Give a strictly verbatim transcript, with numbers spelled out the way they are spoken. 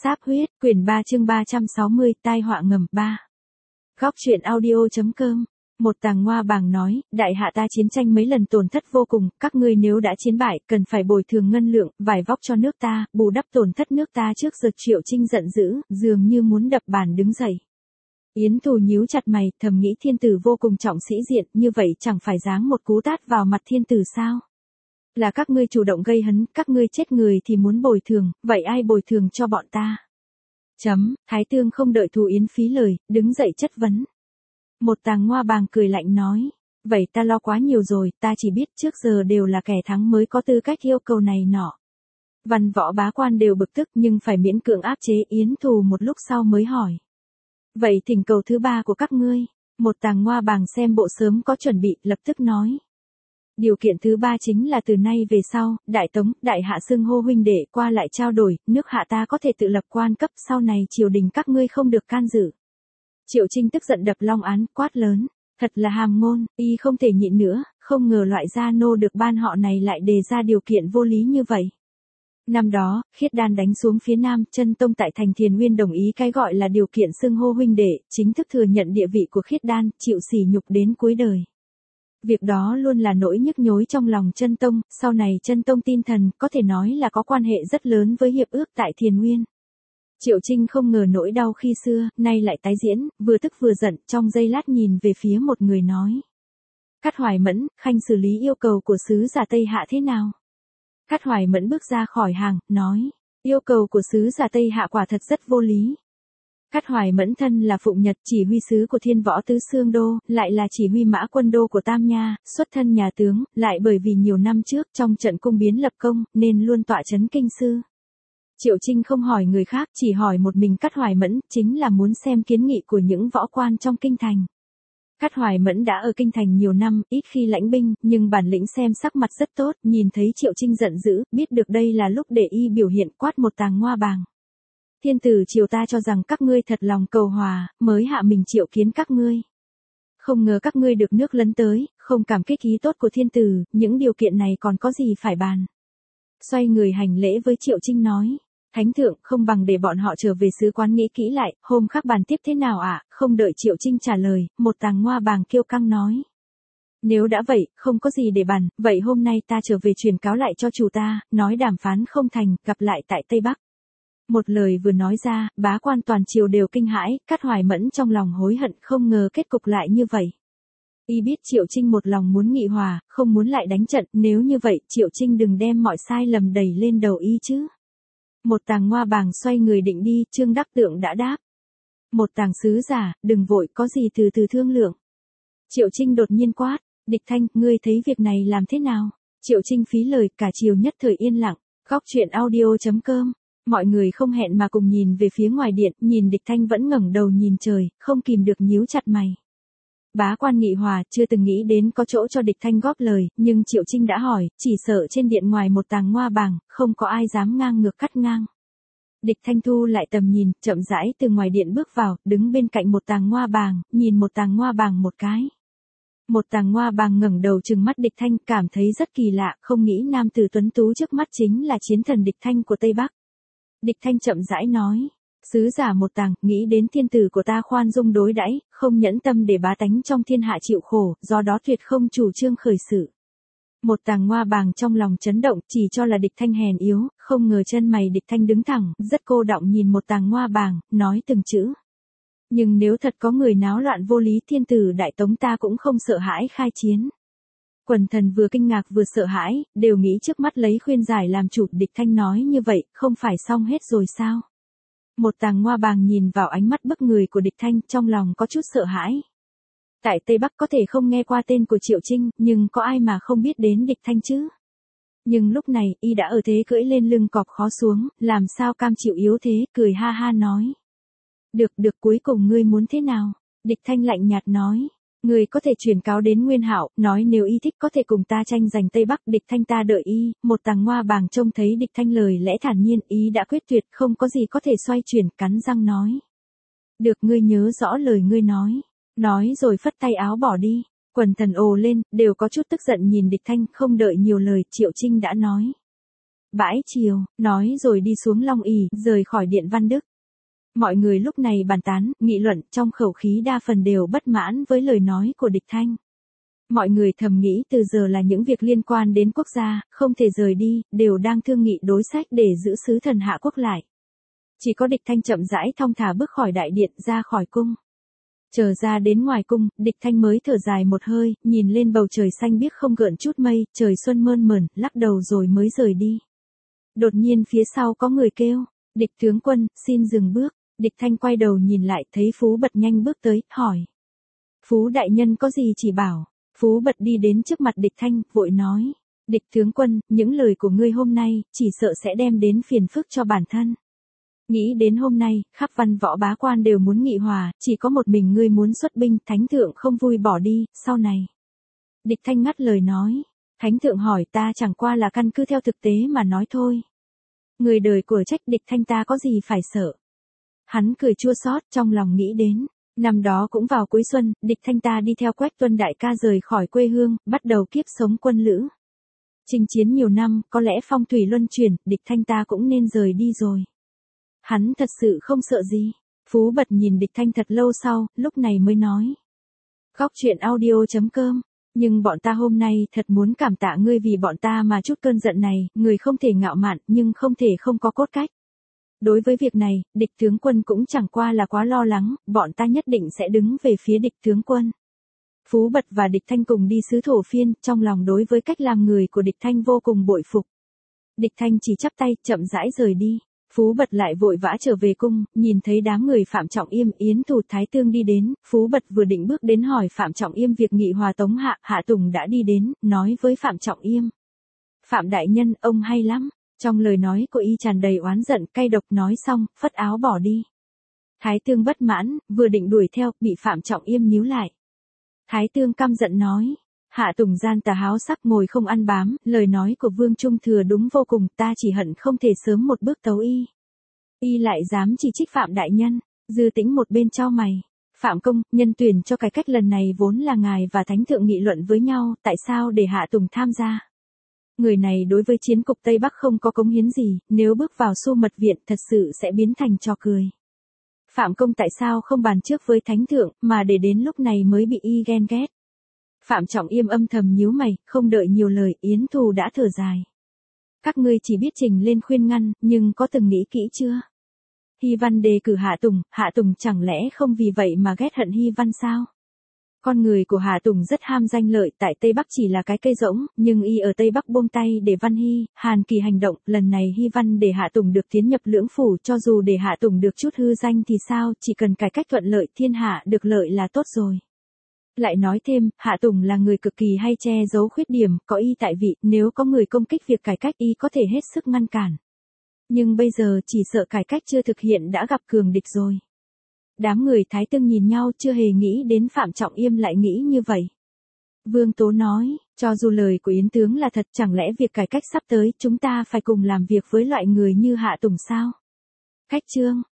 Sáp huyết, quyển ba chương ba trăm sáu mươi, tai họa ngầm ba. Góc truyện audio.com. Một tàng ngoa bàng nói, đại hạ ta chiến tranh mấy lần tổn thất vô cùng, các ngươi nếu đã chiến bại, cần phải bồi thường ngân lượng, vải vóc cho nước ta, bù đắp tổn thất nước ta trước giờ. Triệu Trinh giận dữ, dường như muốn đập bàn đứng dậy. Yến Thù nhíu chặt mày, thầm nghĩ thiên tử vô cùng trọng sĩ diện, như vậy chẳng phải giáng một cú tát vào mặt thiên tử sao? Là các ngươi chủ động gây hấn, các ngươi chết người thì muốn bồi thường, vậy ai bồi thường cho bọn ta? Chấm, Thái Tương không đợi Thù Yến phí lời, đứng dậy chất vấn. Một tàng ngoa bàng cười lạnh nói, vậy ta lo quá nhiều rồi, ta chỉ biết trước giờ đều là kẻ thắng mới có tư cách yêu cầu này nọ. Văn võ bá quan đều bực tức nhưng phải miễn cưỡng áp chế. Yến Thù một lúc sau mới hỏi. Vậy thỉnh cầu thứ ba của các ngươi? Một tàng ngoa bàng xem bộ sớm có chuẩn bị, lập tức nói. Điều kiện thứ ba chính là từ nay về sau, đại tống, đại hạ xưng hô huynh đệ qua lại trao đổi, nước hạ ta có thể tự lập quan cấp, sau này triều đình các ngươi không được can dự. Triệu Trinh tức giận đập long án, quát lớn, thật là hàm ngôn, y không thể nhịn nữa, không ngờ loại gia nô được ban họ này lại đề ra điều kiện vô lý như vậy. Năm đó, Khiết Đan đánh xuống phía Nam, Chân Tông tại thành Thiền Nguyên đồng ý cái gọi là điều kiện xưng hô huynh đệ, chính thức thừa nhận địa vị của Khiết Đan, chịu sỉ nhục đến cuối đời. Việc đó luôn là nỗi nhức nhối trong lòng Chân Tông, sau này Chân Tông tin thần, có thể nói là có quan hệ rất lớn với hiệp ước tại Thiền Nguyên. Triệu Trinh không ngờ nỗi đau khi xưa, nay lại tái diễn, vừa tức vừa giận, trong giây lát nhìn về phía một người nói. Cát Hoài Mẫn, khanh xử lý yêu cầu của sứ giả Tây Hạ thế nào? Cát Hoài Mẫn bước ra khỏi hàng, nói, yêu cầu của sứ giả Tây Hạ quả thật rất vô lý. Cát Hoài Mẫn thân là Phụng Nhật chỉ huy sứ của Thiên Võ Tứ Xương Đô, lại là chỉ huy mã quân đô của Tam Nha, xuất thân nhà tướng, lại bởi vì nhiều năm trước trong trận cung biến lập công, nên luôn tọa chấn kinh sư. Triệu Trinh không hỏi người khác, chỉ hỏi một mình Cát Hoài Mẫn, chính là muốn xem kiến nghị của những võ quan trong kinh thành. Cát Hoài Mẫn đã ở kinh thành nhiều năm, ít khi lãnh binh, nhưng bản lĩnh xem sắc mặt rất tốt, nhìn thấy Triệu Trinh giận dữ, biết được đây là lúc để y biểu hiện, quát một tàng ngoa bàng. Thiên tử triều ta cho rằng các ngươi thật lòng cầu hòa, mới hạ mình triệu kiến các ngươi. Không ngờ các ngươi được nước lấn tới, không cảm kích ý tốt của thiên tử, những điều kiện này còn có gì phải bàn. Xoay người hành lễ với Triệu Trinh nói. Thánh thượng, không bằng để bọn họ trở về sứ quán nghĩ kỹ lại, hôm khác bàn tiếp thế nào ạ? À? Không đợi Triệu Trinh trả lời, một tàng ngoa bàng kiêu căng nói. Nếu đã vậy, không có gì để bàn, vậy hôm nay ta trở về truyền cáo lại cho chủ ta, nói đàm phán không thành, gặp lại tại Tây Bắc. Một lời vừa nói ra, bá quan toàn triều đều kinh hãi, Cát Hoài Mẫn trong lòng hối hận, không ngờ kết cục lại như vậy. Y biết Triệu Trinh một lòng muốn nghị hòa, không muốn lại đánh trận, nếu như vậy, Triệu Trinh đừng đem mọi sai lầm đẩy lên đầu y chứ. Một tàng ngoa bàng xoay người định đi, Trương Đắc Tượng đã đáp. Một tàng sứ giả, đừng vội, có gì từ từ thương lượng. Triệu Trinh đột nhiên quát, Địch Thanh, ngươi thấy việc này làm thế nào? Triệu Trinh phí lời, cả triều nhất thời yên lặng. Góc truyện audio.com. Mọi người không hẹn mà cùng nhìn về phía ngoài điện, nhìn Địch Thanh vẫn ngẩng đầu nhìn trời, không kìm được nhíu chặt mày. Bá quan nghị hòa, chưa từng nghĩ đến có chỗ cho Địch Thanh góp lời, nhưng Triệu Trinh đã hỏi, chỉ sợ trên điện ngoài một tàng ngoa bàng, không có ai dám ngang ngược cắt ngang. Địch Thanh thu lại tầm nhìn, chậm rãi từ ngoài điện bước vào, đứng bên cạnh một tàng ngoa bàng, nhìn một tàng ngoa bàng một cái. Một tàng ngoa bàng ngẩng đầu trừng mắt Địch Thanh, cảm thấy rất kỳ lạ, không nghĩ nam tử tuấn tú trước mắt chính là chiến thần Địch Thanh của Tây Bắc. Địch Thanh chậm rãi nói. Sứ giả một tàng, nghĩ đến thiên tử của ta khoan dung đối đãi, không nhẫn tâm để bá tánh trong thiên hạ chịu khổ, do đó tuyệt không chủ trương khởi sự. Một tàng ngoa bàng trong lòng chấn động, chỉ cho là Địch Thanh hèn yếu, không ngờ chân mày Địch Thanh đứng thẳng, rất cô đọng nhìn một tàng ngoa bàng, nói từng chữ. Nhưng nếu thật có người náo loạn vô lý, thiên tử đại tống ta cũng không sợ hãi khai chiến. Quần thần vừa kinh ngạc vừa sợ hãi, đều nghĩ trước mắt lấy khuyên giải làm chủ. Địch Thanh nói như vậy, không phải xong hết rồi sao? Một tàng ngoa bàng nhìn vào ánh mắt bức người của Địch Thanh, trong lòng có chút sợ hãi. Tại Tây Bắc có thể không nghe qua tên của Triệu Trinh, nhưng có ai mà không biết đến Địch Thanh chứ? Nhưng lúc này, y đã ở thế cưỡi lên lưng cọp khó xuống, làm sao cam chịu yếu thế, cười ha ha nói. Được, được, cuối cùng ngươi muốn thế nào? Địch Thanh lạnh nhạt nói. Ngươi có thể truyền cáo đến Nguyên Hạo, nói nếu y thích có thể cùng ta tranh giành Tây Bắc. Địch Thanh ta đợi y. Một tàng ngoa bàng trông thấy Địch Thanh lời lẽ thản nhiên, ý đã quyết tuyệt, không có gì có thể xoay chuyển, cắn răng nói. Được, ngươi nhớ rõ lời ngươi nói. Nói rồi phất tay áo bỏ đi. Quần thần ồ lên, đều có chút tức giận nhìn Địch Thanh, không đợi nhiều lời, Triệu Trinh đã nói. bãi chiều, nói rồi đi xuống Long ỷ, rời khỏi Điện Văn Đức. Mọi người lúc này bàn tán, nghị luận, trong khẩu khí đa phần đều bất mãn với lời nói của Địch Thanh. Mọi người thầm nghĩ từ giờ là những việc liên quan đến quốc gia, không thể rời đi, đều đang thương nghị đối sách để giữ sứ thần Hạ Quốc lại. Chỉ có Địch Thanh chậm rãi thong thả bước khỏi đại điện ra khỏi cung. Chờ ra đến ngoài cung, Địch Thanh mới thở dài một hơi, nhìn lên bầu trời xanh biếc không gợn chút mây, trời xuân mơn mởn, lắc đầu rồi mới rời đi. Đột nhiên phía sau có người kêu, Địch tướng quân, xin dừng bước. Địch Thanh quay đầu nhìn lại, thấy Phú Bật nhanh bước tới, hỏi. Phú đại nhân có gì chỉ bảo? Phú Bật đi đến trước mặt Địch Thanh, vội nói. Địch tướng quân, những lời của ngươi hôm nay, chỉ sợ sẽ đem đến phiền phức cho bản thân. Nghĩ đến hôm nay, khắp văn võ bá quan đều muốn nghị hòa, chỉ có một mình ngươi muốn xuất binh, thánh thượng không vui bỏ đi, sau này. Địch Thanh ngắt lời nói. Thánh thượng hỏi ta chẳng qua là căn cứ theo thực tế mà nói thôi. Người đời của trách Địch Thanh ta có gì phải sợ. Hắn cười chua xót trong lòng nghĩ đến. Năm đó cũng vào cuối xuân, Địch Thanh ta đi theo Quách Tuân đại ca rời khỏi quê hương, bắt đầu kiếp sống quân lữ. Chinh chiến nhiều năm, có lẽ phong thủy luân chuyển, Địch Thanh ta cũng nên rời đi rồi. Hắn thật sự không sợ gì. Phú Bật nhìn Địch Thanh thật lâu sau, lúc này mới nói. Góc truyện audio chấm com. Nhưng bọn ta hôm nay thật muốn cảm tạ ngươi vì bọn ta mà chút cơn giận này, người không thể ngạo mạn, nhưng không thể không có cốt cách. Đối với việc này, Địch tướng quân cũng chẳng qua là quá lo lắng, bọn ta nhất định sẽ đứng về phía Địch tướng quân. Phú Bật và Địch Thanh cùng đi xứ Thổ Phiên, trong lòng đối với cách làm người của Địch Thanh vô cùng bội phục. Địch Thanh chỉ chắp tay, chậm rãi rời đi. Phú Bật lại vội vã trở về cung, nhìn thấy đám người Phạm Trọng Yêm, Yến Thù Thái Tương đi đến, Phú Bật vừa định bước đến hỏi Phạm Trọng Yêm việc nghị hòa Tống Hạ, Hạ Tùng đã đi đến, nói với Phạm Trọng Yêm. Phạm đại nhân, ông hay lắm. Trong lời nói của y tràn đầy oán giận, cay độc, nói xong, phất áo bỏ đi. Thái Tương bất mãn, vừa định đuổi theo, bị Phạm Trọng Yêm níu lại. Thái Tương căm giận nói. Hạ Tùng gian tà háo sắc ngồi không ăn bám, lời nói của Vương Trung Thừa đúng vô cùng, ta chỉ hận không thể sớm một bước tấu y. Y lại dám chỉ trích Phạm đại nhân. Dư Tĩnh một bên chau mày. Phạm công, nhân tuyển cho cải cách lần này vốn là ngài và thánh thượng nghị luận với nhau, tại sao để Hạ Tùng tham gia? Người này đối với chiến cục Tây Bắc không có cống hiến gì, nếu bước vào Xu Mật Viện thật sự sẽ biến thành trò cười. Phạm công tại sao không bàn trước với thánh thượng, mà để đến lúc này mới bị y ghen ghét? Phạm Trọng Yêm âm thầm nhíu mày, không đợi nhiều lời, Yến Thù đã thở dài. Các ngươi chỉ biết trình lên khuyên ngăn, nhưng có từng nghĩ kỹ chưa? Hy Văn đề cử Hạ Tùng, Hạ Tùng chẳng lẽ không vì vậy mà ghét hận Hy Văn sao? Con người của Hạ Tùng rất ham danh lợi, tại Tây Bắc chỉ là cái cây rỗng, nhưng y ở Tây Bắc buông tay để Văn Hy, Hàn Kỳ hành động, lần này Hy Văn để Hạ Tùng được tiến nhập lưỡng phủ, cho dù để Hạ Tùng được chút hư danh thì sao, chỉ cần cải cách thuận lợi, thiên hạ được lợi là tốt rồi. Lại nói thêm, Hạ Tùng là người cực kỳ hay che giấu khuyết điểm, có y tại vị, nếu có người công kích việc cải cách y có thể hết sức ngăn cản. Nhưng bây giờ chỉ sợ cải cách chưa thực hiện đã gặp cường địch rồi. Đám người Thái Tương nhìn nhau, chưa hề nghĩ đến Phạm Trọng Yêm lại nghĩ như vậy. Vương Tố nói, cho dù lời của Yến tướng là thật, chẳng lẽ việc cải cách sắp tới, chúng ta phải cùng làm việc với loại người như Hạ Tùng sao? Cách chương,